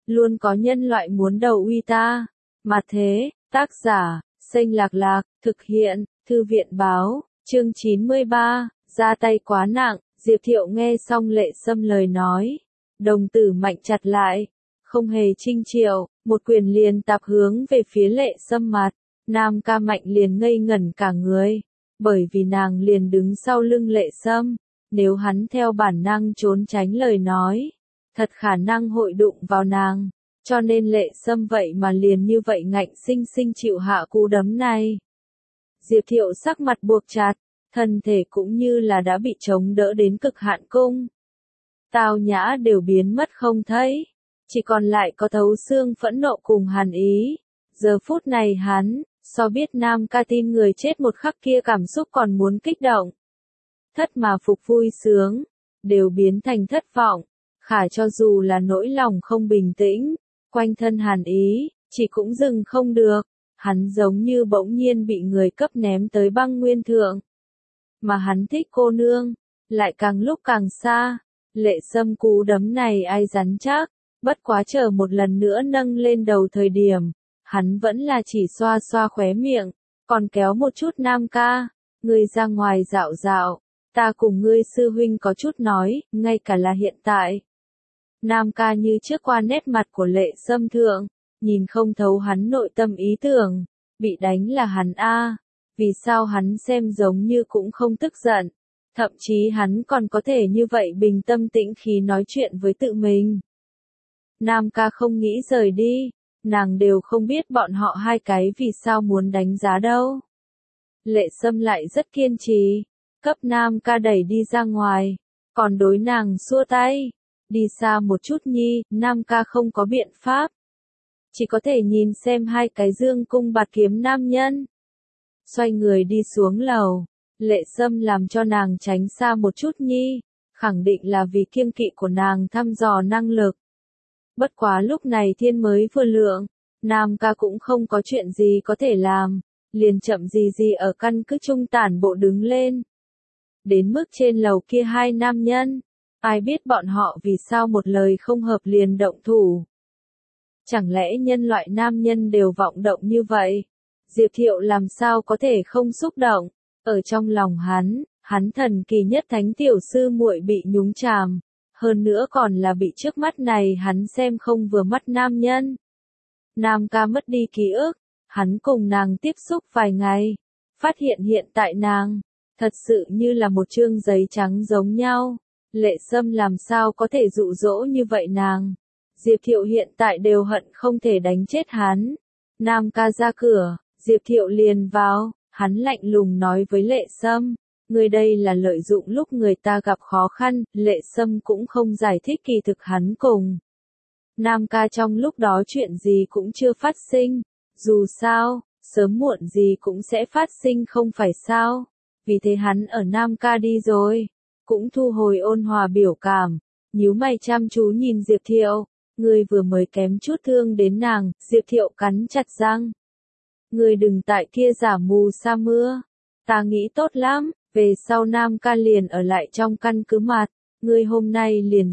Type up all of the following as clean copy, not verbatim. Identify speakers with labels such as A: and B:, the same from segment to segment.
A: luôn có nhân loại muốn đầu uy ta. Mà thế, tác giả, Xanh Lạc Lạc, thực hiện, Thư viện báo, chương 93, ra tay quá nặng. Diệp Thiệu nghe xong Lệ Sâm lời nói, đồng tử mạnh chặt lại, không hề trinh triệu, một quyền liền tạp hướng về phía Lệ Sâm mặt. Nam Ca Mạnh liền ngây ngẩn cả người, bởi vì nàng liền đứng sau lưng Lệ Sâm, nếu hắn theo bản năng trốn tránh lời nói, thật khả năng hội đụng vào nàng, cho nên Lệ Sâm vậy mà liền như vậy ngạnh sinh sinh chịu hạ cú đấm này. Diệp Thiệu sắc mặt buộc chặt, thân thể cũng như là đã bị chống đỡ đến cực hạn cung. Tao nhã đều biến mất không thấy, chỉ còn lại có thấu xương phẫn nộ cùng hàn ý. Giờ phút này hắn, so biết Nam Ca tin người chết một khắc kia cảm xúc còn muốn kích động. Thất mà phục vui sướng, đều biến thành thất vọng, khả cho dù là nỗi lòng không bình tĩnh, quanh thân hàn ý, chỉ cũng dừng không được, hắn giống như bỗng nhiên bị người cấp ném tới băng nguyên thượng. Mà hắn thích cô nương, lại càng lúc càng xa, Lệ Sâm cú đấm này ai rắn chắc, bất quá chờ một lần nữa nâng lên đầu thời điểm, hắn vẫn là chỉ xoa xoa khóe miệng, còn kéo một chút Nam Ca, ngươi ra ngoài dạo dạo, ta cùng ngươi sư huynh có chút nói, ngay cả là hiện tại. Nam Ca như trước qua nét mặt của Lệ Sâm thượng, nhìn không thấu hắn nội tâm ý tưởng, bị đánh là hắn a, vì sao hắn xem giống như cũng không tức giận, thậm chí hắn còn có thể như vậy bình tâm tĩnh khí nói chuyện với tự mình. Nam Ca không nghĩ rời đi, nàng đều không biết bọn họ hai cái vì sao muốn đánh giá đâu. Lệ Sâm lại rất kiên trì, cấp Nam Ca đẩy đi ra ngoài, còn đối nàng xua tay, đi xa một chút nhi. Nam Ca không có biện pháp, chỉ có thể nhìn xem hai cái dương cung bạt kiếm nam nhân. Xoay người đi xuống lầu, Lệ Sâm làm cho nàng tránh xa một chút nhi, khẳng định là vì kiêng kỵ của nàng thăm dò năng lực. Bất quá lúc này thiên mới vừa lượng, Nam Ca cũng không có chuyện gì có thể làm, liền chậm gì ở căn cứ trung tản bộ đứng lên. Đến mức trên lầu kia hai nam nhân, ai biết bọn họ vì sao một lời không hợp liền động thủ. Chẳng lẽ nhân loại nam nhân đều vọng động như vậy? Diệp Thiệu làm sao có thể không xúc động? Ở trong lòng hắn thần kỳ nhất thánh tiểu sư muội bị nhúng chàm, hơn nữa còn là bị trước mắt này hắn xem không vừa mắt nam nhân. Nam Ca mất đi ký ức, hắn cùng nàng tiếp xúc vài ngày, phát hiện hiện tại nàng, thật sự như là một chương giấy trắng giống nhau. Lệ Sâm làm sao có thể dụ dỗ như vậy nàng? Diệp Thiệu hiện tại đều hận không thể đánh chết hắn. Nam Ca ra cửa, Diệp Thiệu liền vào, hắn lạnh lùng nói với Lệ Sâm, người đây là lợi dụng lúc người ta gặp khó khăn. Lệ Sâm cũng không giải thích kỳ thực hắn cùng Nam Ca trong lúc đó chuyện gì cũng chưa phát sinh, dù sao, sớm muộn gì cũng sẽ phát sinh không phải sao, vì thế hắn ở Nam Ca đi rồi, cũng thu hồi ôn hòa biểu cảm, nhíu mày chăm chú nhìn Diệp Thiệu, ngươi vừa mới kém chút thương đến nàng. Diệp Thiệu cắn chặt răng, ngươi đừng tại kia giả mù sa mưa, ta nghĩ tốt lắm, về sau Nam Ca liền ở lại trong căn cứ mặt, ngươi hôm nay liền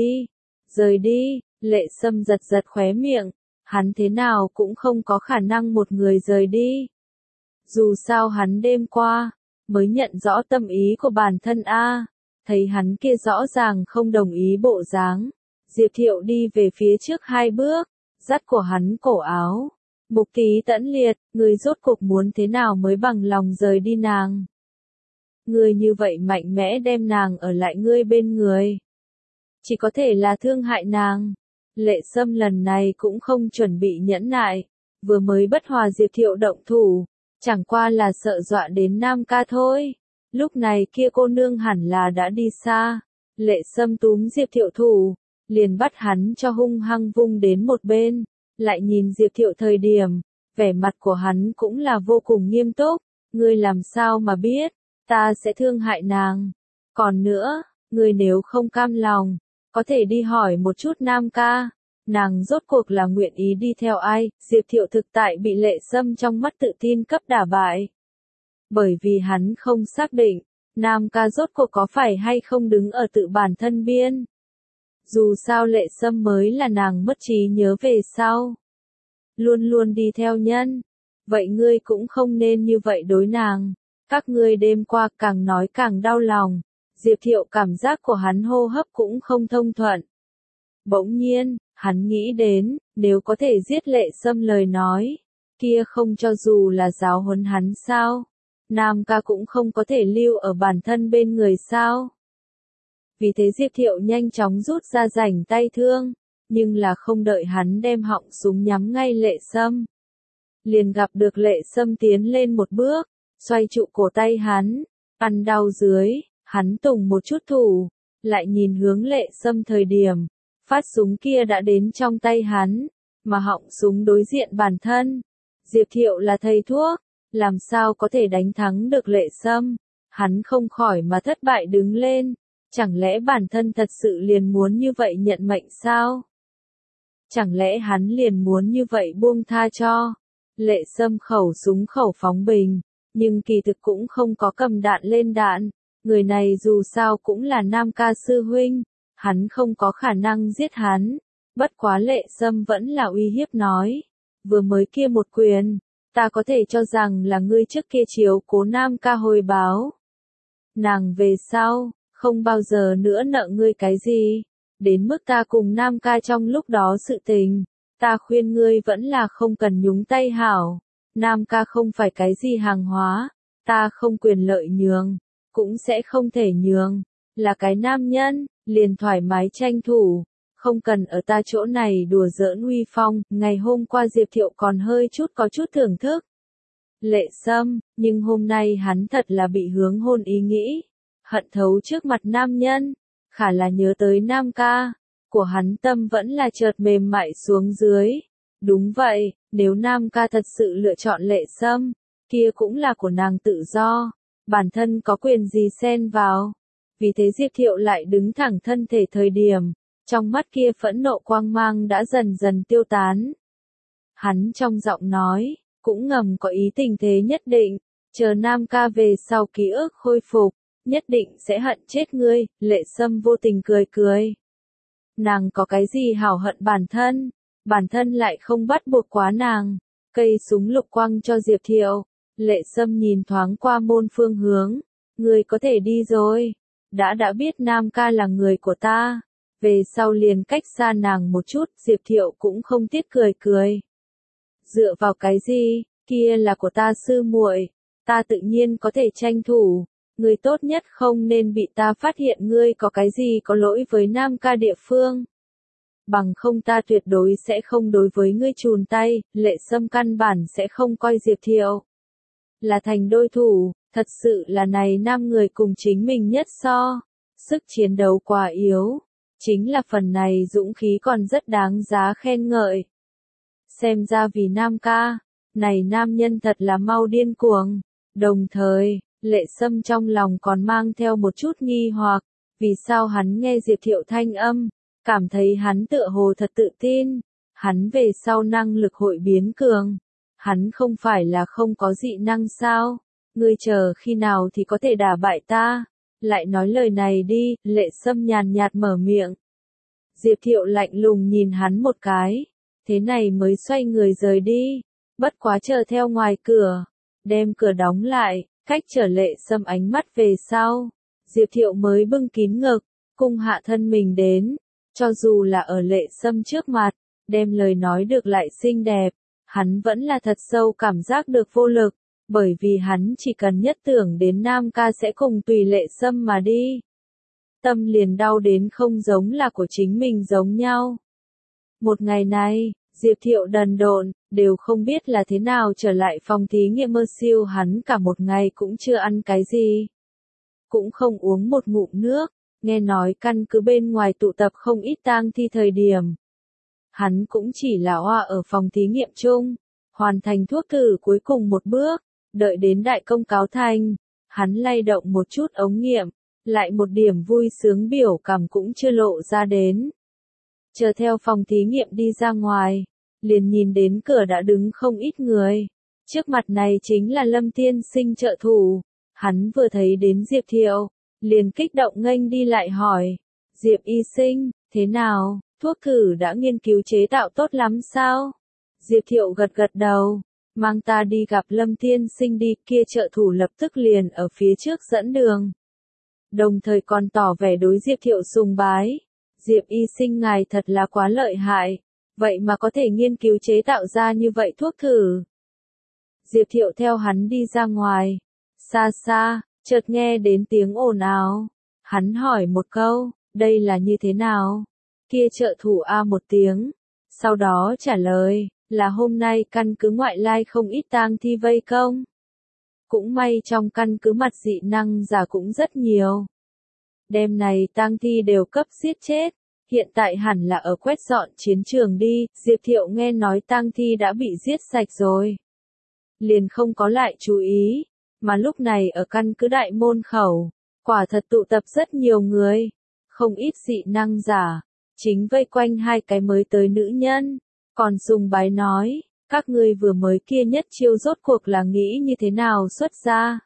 A: rời đi. Lệ Sâm giật khóe miệng, hắn thế nào cũng không có khả năng một người rời đi. Dù sao hắn đêm qua, mới nhận rõ tâm ý của bản thân a, thấy hắn kia rõ ràng không đồng ý bộ dáng. Diệp Thiệu đi về phía trước hai bước, dắt của hắn cổ áo. Mục Ký Tẫn Liệt, người rốt cuộc muốn thế nào mới bằng lòng rời đi nàng? Ngươi như vậy mạnh mẽ đem nàng ở lại ngươi bên người, chỉ có thể là thương hại nàng. Lệ Sâm lần này cũng không chuẩn bị nhẫn nại, vừa mới bất hòa Diệp Thiệu động thủ, chẳng qua là sợ dọa đến Nam Ca thôi. Lúc này kia cô nương hẳn là đã đi xa. Lệ Sâm túm Diệp Thiệu thủ, liền bắt hắn cho hung hăng vung đến một bên, lại nhìn Diệp Thiệu thời điểm, vẻ mặt của hắn cũng là vô cùng nghiêm túc. Ngươi làm sao mà biết, ta sẽ thương hại nàng? Còn nữa, ngươi nếu không cam lòng, có thể đi hỏi một chút Nam Ca, nàng rốt cuộc là nguyện ý đi theo ai? Diệp Thiệu thực tại bị Lệ Sâm trong mắt tự tin cấp đả bại. Bởi vì hắn không xác định, Nam Ca rốt cuộc có phải hay không đứng ở tự bản thân biên. Dù sao Lệ Sâm mới là nàng mất trí nhớ về sau. Luôn luôn đi theo nhân. Vậy ngươi cũng không nên như vậy đối nàng. Các ngươi đêm qua càng nói càng đau lòng. Diệp Thiệu cảm giác của hắn hô hấp cũng không thông thuận. Bỗng nhiên, hắn nghĩ đến, nếu có thể giết Lệ Sâm lời nói, kia không cho dù là giáo huấn hắn sao? Nam ca cũng không có thể lưu ở bản thân bên người sao? Vì thế Diệp Thiệu nhanh chóng rút ra rảnh tay thương, nhưng là không đợi hắn đem họng súng nhắm ngay Lệ Sâm. Liền gặp được Lệ Sâm tiến lên một bước, xoay trụ cổ tay hắn, ăn đau dưới, hắn tùng một chút thủ, lại nhìn hướng Lệ Sâm thời điểm, phát súng kia đã đến trong tay hắn, mà họng súng đối diện bản thân. Diệp Thiệu là thầy thuốc, làm sao có thể đánh thắng được Lệ Sâm? Hắn không khỏi mà thất bại đứng lên, chẳng lẽ bản thân thật sự liền muốn như vậy nhận mệnh sao? Chẳng lẽ hắn liền muốn như vậy buông tha cho? Lệ Sâm khẩu súng khẩu phóng bình, nhưng kỳ thực cũng không có cầm đạn lên đạn, người này dù sao cũng là Nam ca sư huynh, hắn không có khả năng giết hắn, bất quá Lệ Sâm vẫn là uy hiếp nói, vừa mới kia một quyền, ta có thể cho rằng là ngươi trước kia chiếu cố Nam ca hồi báo. Nàng về sau, không bao giờ nữa nợ ngươi cái gì, đến mức ta cùng Nam ca trong lúc đó sự tình, ta khuyên ngươi vẫn là không cần nhúng tay hảo, Nam ca không phải cái gì hàng hóa, ta không quyền lợi nhường, cũng sẽ không thể nhường, là cái nam nhân, liền thoải mái tranh thủ, không cần ở ta chỗ này đùa giỡn uy phong, ngày hôm qua Diệp Thiệu còn hơi chút có chút thưởng thức. Lệ Sâm, nhưng hôm nay hắn thật là bị hướng hôn ý nghĩ, hận thấu trước mặt nam nhân, khả là nhớ tới Nam ca, của hắn tâm vẫn là chợt mềm mại xuống dưới. Đúng vậy, nếu Nam ca thật sự lựa chọn Lệ Sâm, kia cũng là của nàng tự do, bản thân có quyền gì xen vào. Vì thế Diệp Thiệu lại đứng thẳng thân thể thời điểm, trong mắt kia phẫn nộ quang mang đã dần dần tiêu tán. Hắn trong giọng nói, cũng ngầm có ý tình thế nhất định, chờ Nam ca về sau ký ức khôi phục, nhất định sẽ hận chết ngươi. Lệ Sâm vô tình cười cười. Nàng có cái gì hảo hận bản thân lại không bắt buộc quá nàng. Cây súng lục quăng cho Diệp Thiệu, Lệ Sâm nhìn thoáng qua môn phương hướng, ngươi có thể đi rồi, đã biết Nam ca là người của ta, về sau liền cách xa nàng một chút. Diệp Thiệu cũng không tiếc cười cười. Dựa vào cái gì, kia là của ta sư muội, ta tự nhiên có thể tranh thủ, ngươi tốt nhất không nên bị ta phát hiện ngươi có cái gì có lỗi với Nam ca địa phương. Bằng không ta tuyệt đối sẽ không đối với ngươi chùn tay. Lệ Sâm căn bản sẽ không coi Diệp Thiệu là thành đôi thủ, thật sự là này nam người cùng chính mình nhất so, sức chiến đấu quá yếu, chính là phần này dũng khí còn rất đáng giá khen ngợi. Xem ra vì Nam ca, này nam nhân thật là mau điên cuồng. Đồng thời, Lệ Sâm trong lòng còn mang theo một chút nghi hoặc, vì sao hắn nghe Diệp Thiệu thanh âm, cảm thấy hắn tựa hồ thật tự tin, hắn về sau năng lực hội biến cường, hắn không phải là không có dị năng sao, ngươi chờ khi nào thì có thể đả bại ta, lại nói lời này đi. Lệ Sâm nhàn nhạt mở miệng. Diệp Thiệu lạnh lùng nhìn hắn một cái, thế này mới xoay người rời đi, bất quá chờ theo ngoài cửa, đem cửa đóng lại, cách trở Lệ Sâm ánh mắt về sau, Diệp Thiệu mới bưng kín ngực, cung hạ thân mình đến, cho dù là ở Lệ Sâm trước mặt, đem lời nói được lại xinh đẹp, hắn vẫn là thật sâu cảm giác được vô lực, bởi vì hắn chỉ cần nhất tưởng đến Nam ca sẽ cùng tùy Lệ Sâm mà đi, tâm liền đau đến không giống là của chính mình giống nhau. Một ngày này, Diệp Thiệu đần độn, đều không biết là thế nào trở lại phòng thí nghiệm mơ siêu, hắn cả một ngày cũng chưa ăn cái gì, cũng không uống một ngụm nước, nghe nói căn cứ bên ngoài tụ tập không ít tang thi thời điểm. Hắn cũng chỉ là oa ở phòng thí nghiệm chung, hoàn thành thuốc thử cuối cùng một bước, đợi đến đại công cáo thành, hắn lay động một chút ống nghiệm, lại một điểm vui sướng biểu cảm cũng chưa lộ ra đến. Chờ theo phòng thí nghiệm đi ra ngoài, liền nhìn đến cửa đã đứng không ít người. Trước mặt này chính là Lâm Tiên Sinh trợ thủ. Hắn vừa thấy đến Diệp Thiệu, liền kích động nghênh đi lại hỏi. Diệp y sinh, Thế nào, thuốc thử đã nghiên cứu chế tạo tốt lắm sao? Diệp Thiệu gật gật đầu. Mang ta đi gặp Lâm Tiên Sinh đi, kia trợ thủ lập tức liền ở phía trước dẫn đường. Đồng thời còn tỏ vẻ đối Diệp Thiệu sùng bái. Diệp y sinh ngài thật là quá lợi hại. Vậy mà có thể nghiên cứu chế tạo ra như vậy thuốc thử. Diệp Thiệu theo hắn đi ra ngoài. Xa xa, chợt nghe đến tiếng ồn ào. Hắn hỏi một câu, đây là như thế nào? Kia trợ thủ a một tiếng. Sau đó trả lời, là hôm nay căn cứ ngoại lai không ít tang thi vây công. Cũng may trong căn cứ mặt dị năng giả cũng rất nhiều. Đêm này tang thi đều cấp giết chết. Hiện tại hẳn là ở quét dọn chiến trường đi. Diệp Thiệu nghe nói tang thi đã bị giết sạch rồi. Liền không có lại chú ý. Mà lúc này ở căn cứ đại môn khẩu, quả thật tụ tập rất nhiều người. Không ít dị năng giả. Chính vây quanh hai cái mới tới nữ nhân. Còn sùng bái nói, các ngươi vừa mới kia nhất chiêu rốt cuộc là nghĩ như thế nào xuất ra.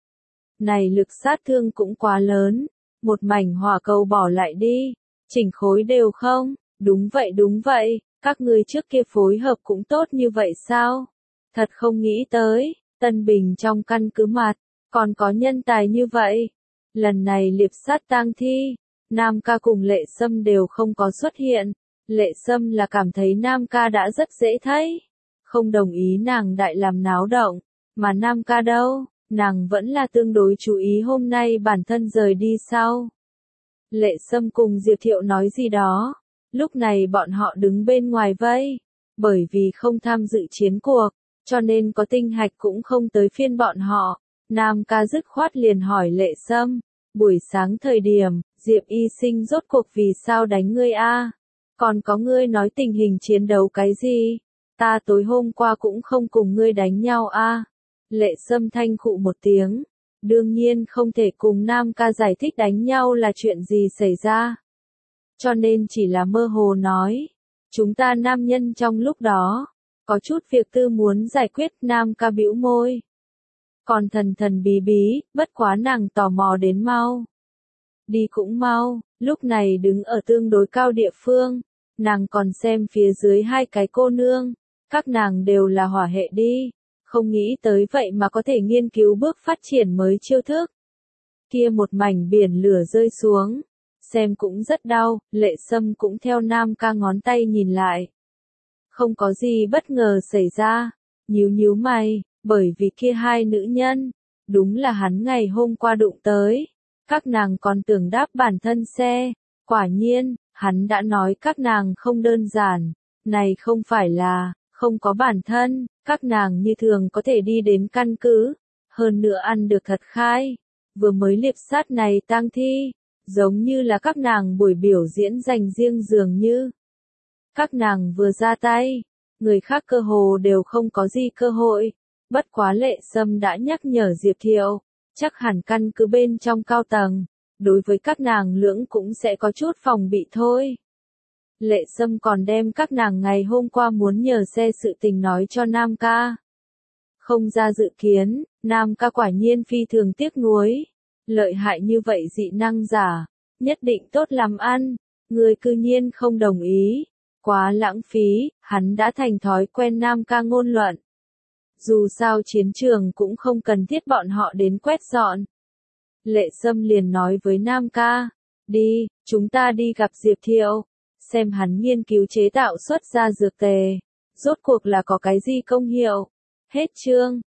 A: Này lực sát thương cũng quá lớn, một mảnh hỏa cầu bỏ lại đi, chỉnh khối đều không, đúng vậy, các ngươi trước kia phối hợp cũng tốt như vậy sao? Thật không nghĩ tới, Tân Bình trong căn cứ mặt, còn có nhân tài như vậy. Lần này liệp sát tang thi, Nam Ca cùng Lệ Sâm đều không có xuất hiện. Lệ Sâm là cảm thấy Nam Ca đã rất dễ thấy, không đồng ý nàng đại làm náo động, mà Nam Ca đâu, nàng vẫn là tương đối chú ý hôm nay bản thân rời đi sau. Lệ Sâm cùng Diệp Thiệu nói gì đó, lúc này bọn họ đứng bên ngoài vây, bởi vì không tham dự chiến cuộc, cho nên có tinh hạch cũng không tới phiên bọn họ. Nam Ca dứt khoát liền hỏi Lệ Sâm, buổi sáng thời điểm, Diệp y sinh rốt cuộc vì sao đánh ngươi a? Còn có ngươi nói tình hình chiến đấu cái gì? Ta tối hôm qua cũng không cùng ngươi đánh nhau a. Lệ Sâm thanh khụ một tiếng. Đương nhiên không thể cùng Nam Ca giải thích đánh nhau là chuyện gì xảy ra. Cho nên chỉ là mơ hồ nói. Chúng ta nam nhân trong lúc đó, có chút việc tư muốn giải quyết. Nam Ca bĩu môi. Còn thần thần bí bí, bất quá nàng tò mò đến mau. Đi cũng mau, lúc này đứng ở tương đối cao địa phương. Nàng còn xem phía dưới hai cái cô nương, các nàng đều là hỏa hệ đi, không nghĩ tới vậy mà có thể nghiên cứu bước phát triển mới chiêu thức. Kia một mảnh biển lửa rơi xuống, xem cũng rất đau, Lệ Sâm cũng theo Nam Ca ngón tay nhìn lại. Không có gì bất ngờ xảy ra, nhíu mày, bởi vì kia hai nữ nhân, đúng là hắn ngày hôm qua đụng tới, các nàng còn tưởng đáp bản thân xe, quả nhiên. Hắn đã nói các nàng không đơn giản, này không phải là, không có bản thân, các nàng như thường có thể đi đến căn cứ, hơn nữa ăn được thật khai, vừa mới liệp sát này tang thi, giống như là các nàng buổi biểu diễn dành riêng dường như. Các nàng vừa ra tay, người khác cơ hồ đều không có gì cơ hội, bất quá Lệ Sâm đã nhắc nhở Diệp Thiệu, chắc hẳn căn cứ bên trong cao tầng. Đối với các nàng lưỡng cũng sẽ có chút phòng bị thôi. Lệ Sâm còn đem các nàng ngày hôm qua muốn nhờ xe sự tình nói cho Nam Ca. Không ra dự kiến, Nam Ca quả nhiên phi thường tiếc nuối. Lợi hại như vậy dị năng giả, nhất định tốt lắm ăn, người cư nhiên không đồng ý. Quá lãng phí, hắn đã thành thói quen Nam Ca ngôn luận. Dù sao chiến trường cũng không cần thiết bọn họ đến quét dọn. Lệ Sâm liền nói với Nam Ca, đi, chúng ta đi gặp Diệp Thiệu, xem hắn nghiên cứu chế tạo xuất ra dược tề, rốt cuộc là có cái gì công hiệu. Hết chương.